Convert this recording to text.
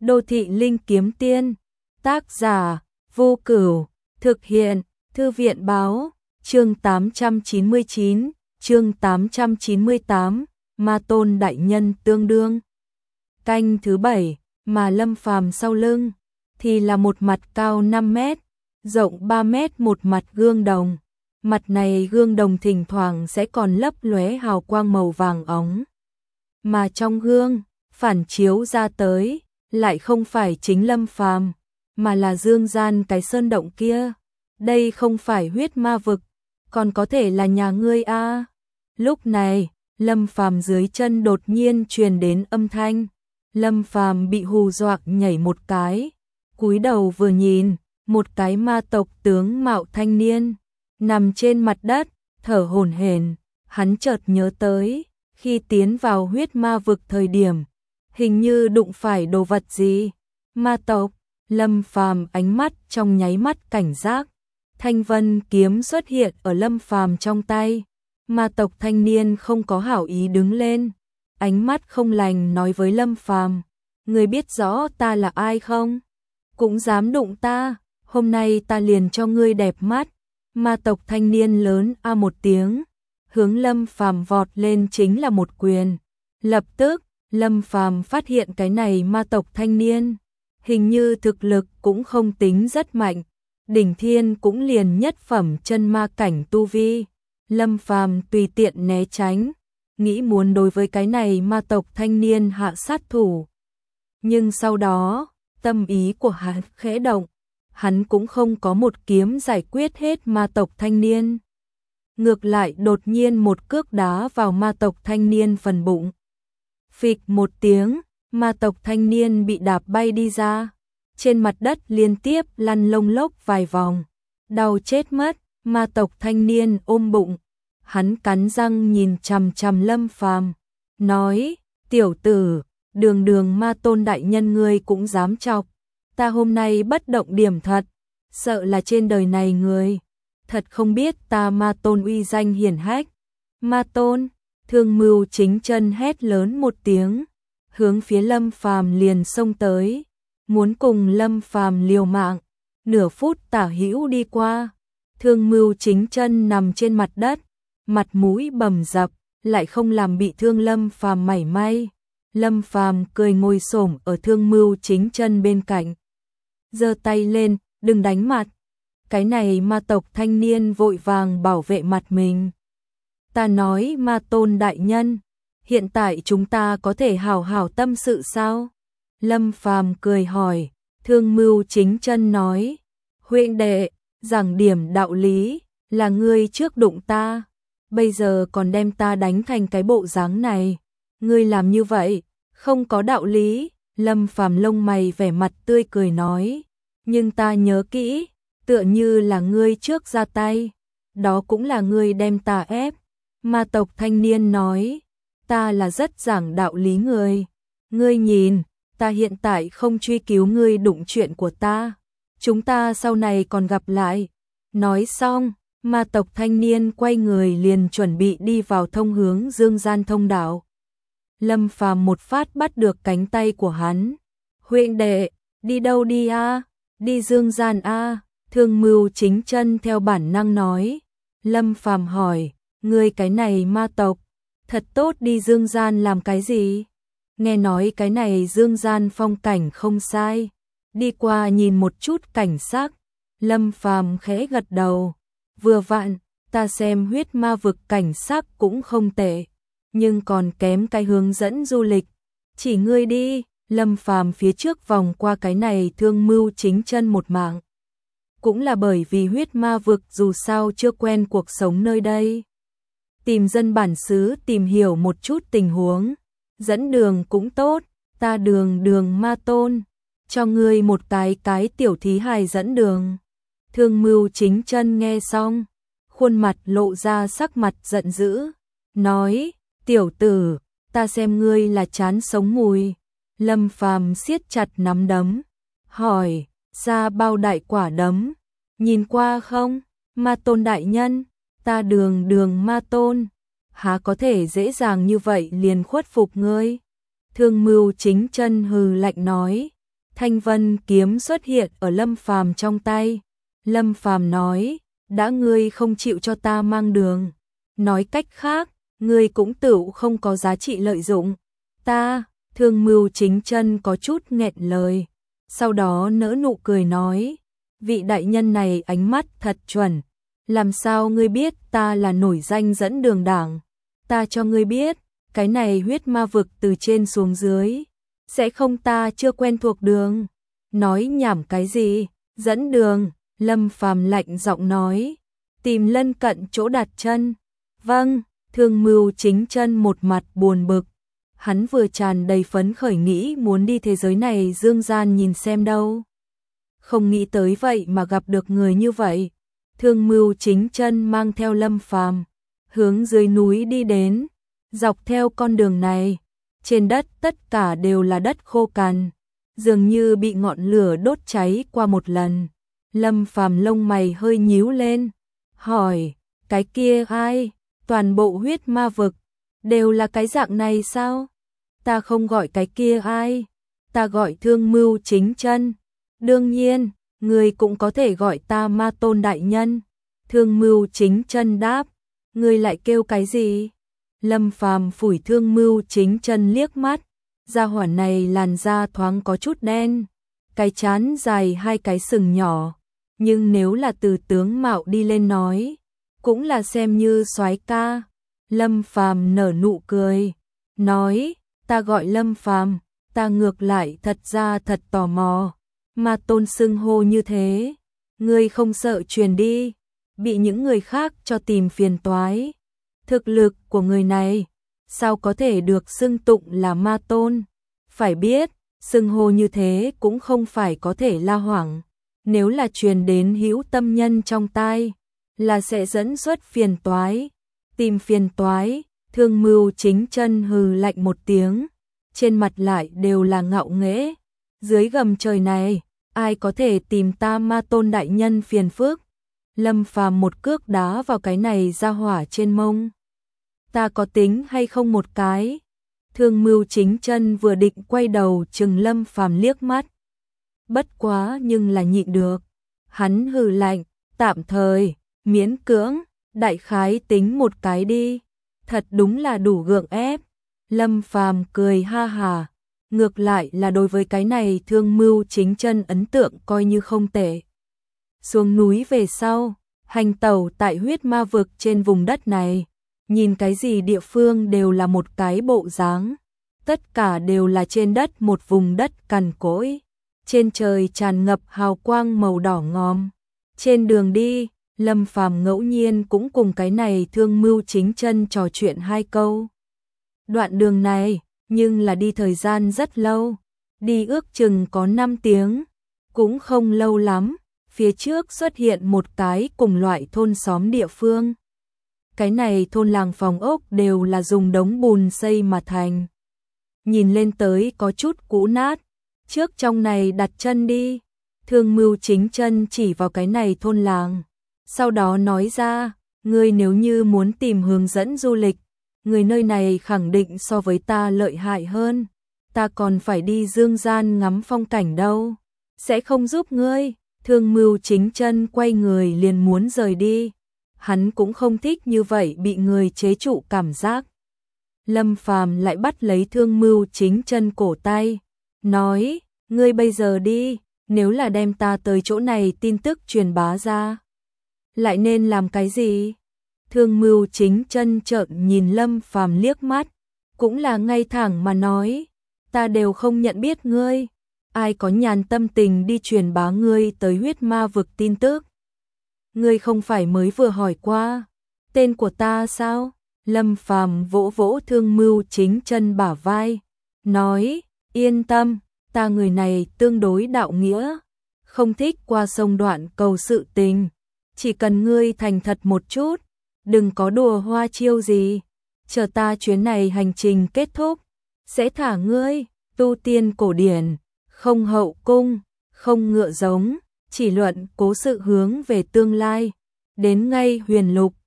Đô thị linh kiếm tiên, tác giả, Vô Cửu, thực hiện, Thư viện báo, chương 899, chương 898, Ma Tôn đại nhân tương đương. Canh thứ 7, mà Lâm Phàm sau lưng, thì là một mặt cao 5 mét, rộng 3 mét một mặt gương đồng. Mặt này gương đồng thỉnh thoảng sẽ còn lấp lóe hào quang màu vàng óng. Mà trong gương, phản chiếu ra tới, lại không phải chính Lâm Phàm, mà là dương gian cái sơn động kia. Đây không phải huyết ma vực, còn có thể là nhà ngươi a. Lúc này, Lâm Phàm dưới chân đột nhiên truyền đến âm thanh. Lâm Phàm bị hù dọa nhảy một cái, cúi đầu vừa nhìn, một cái ma tộc tướng mạo thanh niên nằm trên mặt đất, thở hổn hển. Hắn chợt nhớ tới, khi tiến vào huyết ma vực thời điểm, hình như đụng phải đồ vật gì. Ma tộc. Lâm Phàm ánh mắt trong nháy mắt cảnh giác. Thanh vân kiếm xuất hiện ở Lâm Phàm trong tay. Ma tộc thanh niên không có hảo ý đứng lên, ánh mắt không lành nói với Lâm Phàm: "Ngươi biết rõ ta là ai không? Cũng dám đụng ta, hôm nay ta liền cho ngươi đẹp mắt." Ma tộc thanh niên lớn a một tiếng, hướng Lâm Phàm vọt lên chính là một quyền. Lập tức, Lâm Phàm phát hiện cái này ma tộc thanh niên, hình như thực lực cũng không tính rất mạnh, đỉnh thiên cũng liền nhất phẩm chân ma cảnh tu vi. Lâm Phàm tùy tiện né tránh, nghĩ muốn đối với cái này ma tộc thanh niên hạ sát thủ. Nhưng sau đó, tâm ý của hắn khẽ động, hắn cũng không có một kiếm giải quyết hết ma tộc thanh niên. Ngược lại đột nhiên một cước đá vào ma tộc thanh niên phần bụng. Phịch một tiếng, ma tộc thanh niên bị đạp bay đi ra, trên mặt đất liên tiếp lăn lông lốc vài vòng, đau chết mất. Ma tộc thanh niên ôm bụng, hắn cắn răng nhìn chằm chằm Lâm Phàm, nói: "Tiểu tử, đường đường ma tôn đại nhân ngươi cũng dám chọc, ta hôm nay bất động điểm thật, sợ là trên đời này người thật không biết ta ma tôn uy danh hiển hách." Ma tôn. Thương Mưu Chính Chân hét lớn một tiếng, hướng phía Lâm Phàm liền xông tới, muốn cùng Lâm Phàm liều mạng. Nửa phút tả hữu đi qua, Thương Mưu Chính Chân nằm trên mặt đất, mặt mũi bầm dập, lại không làm bị thương Lâm Phàm mảy may. Lâm Phàm cười ngồi xổm ở Thương Mưu Chính Chân bên cạnh, giơ tay lên: "Đừng đánh mặt." Cái này ma tộc thanh niên vội vàng bảo vệ mặt mình. "Ta nói ma tôn đại nhân, hiện tại chúng ta có thể hảo hảo tâm sự sao?" Lâm Phàm cười hỏi. Thương Mưu Chính Chân nói: "Huynh đệ, giảng điểm đạo lý, là ngươi trước đụng ta, bây giờ còn đem ta đánh thành cái bộ dáng này, ngươi làm như vậy không có đạo lý." Lâm Phàm lông mày vẻ mặt tươi cười nói: "Nhưng ta nhớ kỹ, tựa như là ngươi trước ra tay, đó cũng là ngươi đem ta ép." Ma tộc thanh niên nói: "Ta là rất giảng đạo lý người, ngươi nhìn, ta hiện tại không truy cứu ngươi đụng chuyện của ta, chúng ta sau này còn gặp lại." Nói xong, ma tộc thanh niên quay người liền chuẩn bị đi vào thông hướng dương gian thông đạo. Lâm Phàm một phát bắt được cánh tay của hắn: "Huynh đệ, đi đâu đi a? Đi dương gian a?" Thương Mưu Chính Chân theo bản năng nói. Lâm Phàm hỏi: "Ngươi cái này ma tộc, thật tốt đi dương gian làm cái gì? Nghe nói cái này dương gian phong cảnh không sai, đi qua nhìn một chút cảnh sắc." Lâm Phàm khẽ gật đầu: "Vừa vặn, ta xem huyết ma vực cảnh sắc cũng không tệ, nhưng còn kém cái hướng dẫn du lịch, chỉ ngươi đi." Lâm Phàm phía trước vòng qua cái này Thương Mưu Chính Chân một mạng. Cũng là bởi vì huyết ma vực dù sao chưa quen cuộc sống nơi đây, tìm dân bản xứ tìm hiểu một chút tình huống, dẫn đường cũng tốt. "Ta đường ma tôn, cho ngươi một cái tiểu thí hài dẫn đường." Thương Mưu Chính Chân nghe xong, khuôn mặt lộ ra sắc mặt giận dữ, nói: "Tiểu tử, ta xem ngươi là chán sống mùi." Lâm Phàm siết chặt nắm đấm, hỏi: "Ra bao đại quả đấm, nhìn qua không?" "Ma tôn đại nhân, ta đường ma tôn, há có thể dễ dàng như vậy liền khuất phục ngươi." Thương Mưu Chính Chân hừ lạnh nói: Thanh vân kiếm xuất hiện ở Lâm Phàm trong tay. Lâm Phàm nói, đã ngươi không chịu cho ta mang đường. Nói cách khác, ngươi cũng tựu không có giá trị lợi dụng. Ta, Thương Mưu Chính Chân có chút nghẹn lời. Sau đó nỡ nụ cười nói, vị đại nhân này ánh mắt thật chuẩn. Làm sao ngươi biết ta là nổi danh dẫn đường đảng? Ta cho ngươi biết, cái này huyết ma vực từ trên xuống dưới. Sẽ không ta chưa quen thuộc đường. Nói nhảm cái gì? Dẫn đường, Lâm Phàm lạnh giọng nói. Tìm lân cận chỗ đặt chân. Vâng, Thương Mưu Chính Chân một mặt buồn bực. Hắn vừa tràn đầy phấn khởi nghĩ muốn đi thế giới này dương gian nhìn xem đâu. Không nghĩ tới vậy mà gặp được người như vậy. Thương Mưu Chính Chân mang theo Lâm Phàm hướng dưới núi đi đến. Dọc theo con đường này, trên đất tất cả đều là đất khô cằn, dường như bị ngọn lửa đốt cháy qua một lần. Lâm Phàm lông mày hơi nhíu lên, hỏi, cái kia ai? Toàn bộ huyết ma vực đều là cái dạng này sao? Ta không gọi cái kia ai, ta gọi Thương Mưu Chính Chân. Đương nhiên, người cũng có thể gọi ta Ma Tôn đại nhân. Thương Mưu Chính Chân đáp, người lại kêu cái gì? Lâm Phàm phủi Thương Mưu Chính Chân liếc mắt, gia hỏa này làn da thoáng có chút đen, cái trán dài hai cái sừng nhỏ, nhưng nếu là từ tướng mạo đi lên nói, cũng là xem như soái ca. Lâm Phàm nở nụ cười, nói, ta gọi Lâm Phàm, ta ngược lại thật ra thật tò mò, Ma Tôn xưng hô như thế, ngươi không sợ truyền đi, bị những người khác cho tìm phiền toái. Thực lực của người này, sao có thể được xưng tụng là Ma Tôn? Phải biết, xưng hô như thế cũng không phải có thể la hoảng. Nếu là truyền đến hữu tâm nhân trong tai, là sẽ dẫn xuất phiền toái. Tìm phiền toái, Thương Mưu Chính Chân hừ lạnh một tiếng, trên mặt lại đều là ngạo nghễ. Dưới gầm trời này, ai có thể tìm ta Ma Tôn đại nhân phiền phức? Lâm Phàm một cước đá vào cái này ra hỏa trên mông. Ta có tính hay không một cái? Thương Mưu Chính Chân vừa định quay đầu chừng Lâm Phàm liếc mắt. Bất quá nhưng là nhịn được. Hắn hừ lạnh, tạm thời, miễn cưỡng, đại khái tính một cái đi. Thật đúng là đủ gượng ép. Lâm Phàm cười ha hà. Ngược lại là đối với cái này Thương Mưu Chính Chân ấn tượng coi như không tệ. Xuống núi về sau, hành tẩu tại huyết ma vực trên vùng đất này, nhìn cái gì địa phương đều là một cái bộ dáng, tất cả đều là trên đất một vùng đất cằn cỗi, trên trời tràn ngập hào quang màu đỏ ngòm. Trên đường đi, Lâm Phàm ngẫu nhiên cũng cùng cái này Thương Mưu Chính Chân trò chuyện hai câu. Đoạn đường này, nhưng là đi thời gian rất lâu, đi ước chừng có 5 tiếng, cũng không lâu lắm. Phía trước xuất hiện một cái cùng loại thôn xóm địa phương. Cái này thôn làng phòng ốc đều là dùng đống bùn xây mà thành. Nhìn lên tới có chút cũ nát. Trước trong này đặt chân đi. Thương Mưu Chính Chân chỉ vào cái này thôn làng. Sau đó nói ra, ngươi nếu như muốn tìm hướng dẫn du lịch, người nơi này khẳng định so với ta lợi hại hơn. Ta còn phải đi dương gian ngắm phong cảnh đâu. Sẽ không giúp ngươi. Thương Mưu Chính Chân quay người liền muốn rời đi. Hắn cũng không thích như vậy bị người chế trụ cảm giác. Lâm Phàm lại bắt lấy Thương Mưu Chính Chân cổ tay, nói, ngươi bây giờ đi, nếu là đem ta tới chỗ này tin tức truyền bá ra, lại nên làm cái gì? Thương Mưu Chính Chân trợn nhìn Lâm Phàm liếc mắt, cũng là ngay thẳng mà nói, ta đều không nhận biết ngươi. Ai có nhàn tâm tình đi truyền bá ngươi tới huyết ma vực tin tức? Ngươi không phải mới vừa hỏi qua tên của ta sao? Lâm Phàm vỗ vỗ Thương Mưu Chính Chân bả vai, nói, yên tâm, ta người này tương đối đạo nghĩa, không thích qua sông đoạn cầu sự tình, chỉ cần ngươi thành thật một chút, đừng có đùa hoa chiêu gì, chờ ta chuyến này hành trình kết thúc, sẽ thả ngươi. Tu tiên cổ điển, không hậu cung, không ngựa giống, chỉ luận cố sự hướng về tương lai, đến ngay huyền lục.